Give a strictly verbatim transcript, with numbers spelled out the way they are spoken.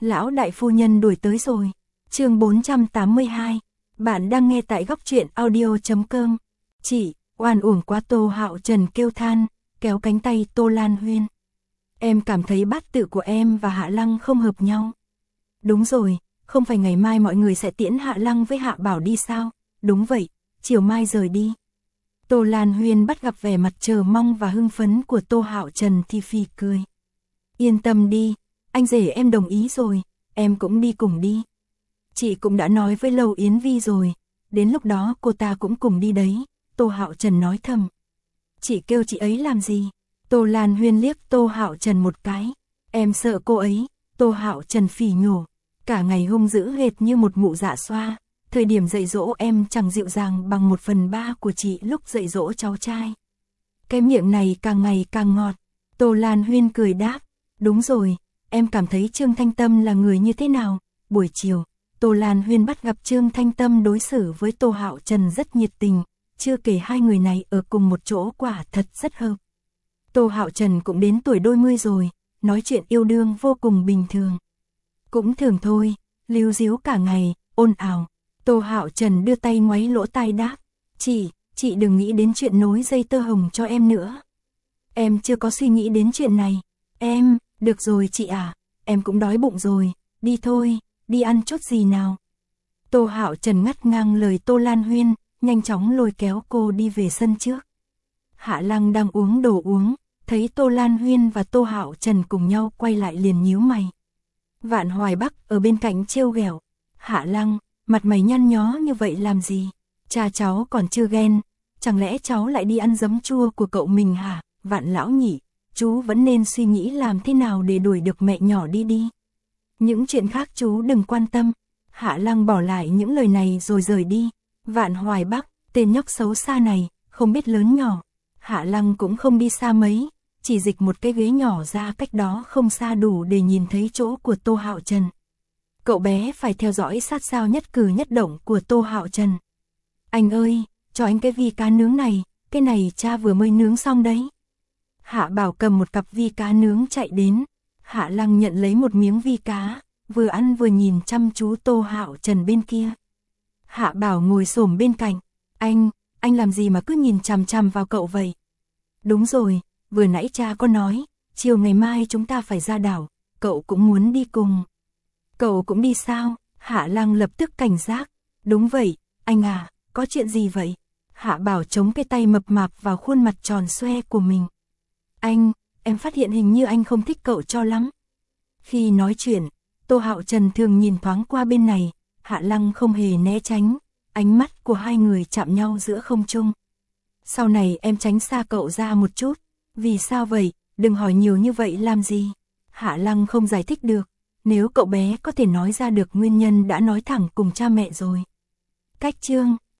Lão đại phu nhân đuổi tới rồi. Chương bốn trăm tám mươi hai. Bạn đang nghe tại góc truyện audio chấm com. Chị, oan uổng quá, Tô Hạo Trần kêu than, kéo cánh tay Tô Lan Huyên. Em cảm thấy bát tự của em và Hạ Lăng không hợp nhau. Đúng rồi, không phải ngày mai mọi người sẽ tiễn Hạ Lăng với Hạ Bảo đi sao? Đúng vậy, chiều mai rời đi. Tô Lan Huyên bắt gặp vẻ mặt chờ mong và hưng phấn của Tô Hạo Trần thì phì cười. Yên tâm đi, anh rể em đồng ý rồi, em cũng đi cùng đi. Chị cũng đã nói với Lâu Yến Vi rồi, đến lúc đó cô ta cũng cùng đi đấy, Tô Hạo Trần nói thầm. Chị kêu chị ấy làm gì? Tô Lan Huyên liếc Tô Hạo Trần một cái. Em sợ cô ấy, Tô Hạo Trần phỉ nhổ. Cả ngày hung dữ hệt như một mụ dạ xoa. Thời điểm dạy dỗ em chẳng dịu dàng bằng một phần ba của chị lúc dạy dỗ cháu trai. Cái miệng này càng ngày càng ngọt. Tô Lan Huyên cười đáp. Đúng rồi, em cảm thấy Trương Thanh Tâm là người như thế nào? Buổi chiều, Tô Lan Huyên bắt gặp Trương Thanh Tâm đối xử với Tô Hạo Trần rất nhiệt tình. Chưa kể hai người này ở cùng một chỗ quả thật rất hợp. Tô Hạo Trần cũng đến tuổi đôi mươi rồi, nói chuyện yêu đương vô cùng bình thường. Cũng thường thôi, líu díu cả ngày, ồn ào. Tô Hạo Trần đưa tay ngoáy lỗ tai đáp. Chị, chị đừng nghĩ đến chuyện nối dây tơ hồng cho em nữa. Em chưa có suy nghĩ đến chuyện này. Em, được rồi chị à, em cũng đói bụng rồi, đi thôi, đi ăn chút gì nào. Tô Hạo Trần ngắt ngang lời Tô Lan Huyên, nhanh chóng lôi kéo cô đi về sân trước. Hạ Lăng đang uống đồ uống, thấy Tô Lan Huyên và Tô Hạo Trần cùng nhau quay lại liền nhíu mày. Vạn Hoài Bắc ở bên cạnh trêu ghẹo. Hạ Lăng, mặt mày nhăn nhó như vậy làm gì? Cha cháu còn chưa ghen, chẳng lẽ cháu lại đi ăn giấm chua của cậu mình hả? Vạn lão nhỉ, chú vẫn nên suy nghĩ làm thế nào để đuổi được mẹ nhỏ đi đi. Những chuyện khác chú đừng quan tâm. Hạ Lăng bỏ lại những lời này rồi rời đi. Vạn Hoài Bắc, tên nhóc xấu xa này, không biết lớn nhỏ. Hạ Lăng cũng không đi xa mấy, chỉ dịch một cái ghế nhỏ ra cách đó không xa đủ để nhìn thấy chỗ của Tô Hạo Trần. Cậu bé phải theo dõi sát sao nhất cử nhất động của Tô Hạo Trần. Anh ơi, cho anh cái vi cá nướng này, cái này cha vừa mới nướng xong đấy. Hạ Bảo cầm một cặp vi cá nướng chạy đến. Hạ Lăng nhận lấy một miếng vi cá, vừa ăn vừa nhìn chăm chú Tô Hạo Trần bên kia. Hạ Bảo ngồi xổm bên cạnh. Anh, anh làm gì mà cứ nhìn chằm chằm vào cậu vậy? Đúng rồi, vừa nãy cha có nói, chiều ngày mai chúng ta phải ra đảo, cậu cũng muốn đi cùng. Cậu cũng đi sao? Hạ Lăng lập tức cảnh giác. Đúng vậy, anh à, có chuyện gì vậy? Hạ Bảo chống cái tay mập mạp vào khuôn mặt tròn xoe của mình. Anh, em phát hiện hình như anh không thích cậu cho lắm. Khi nói chuyện, Tô Hạo Trần thường nhìn thoáng qua bên này, Hạ Lăng không hề né tránh, ánh mắt của hai người chạm nhau giữa không trung. Sau này em tránh xa cậu ra một chút. Vì sao vậy? Đừng hỏi nhiều như vậy làm gì? Hạ Lăng không giải thích được. Nếu cậu bé có thể nói ra được nguyên nhân đã nói thẳng cùng cha mẹ rồi. Cách chương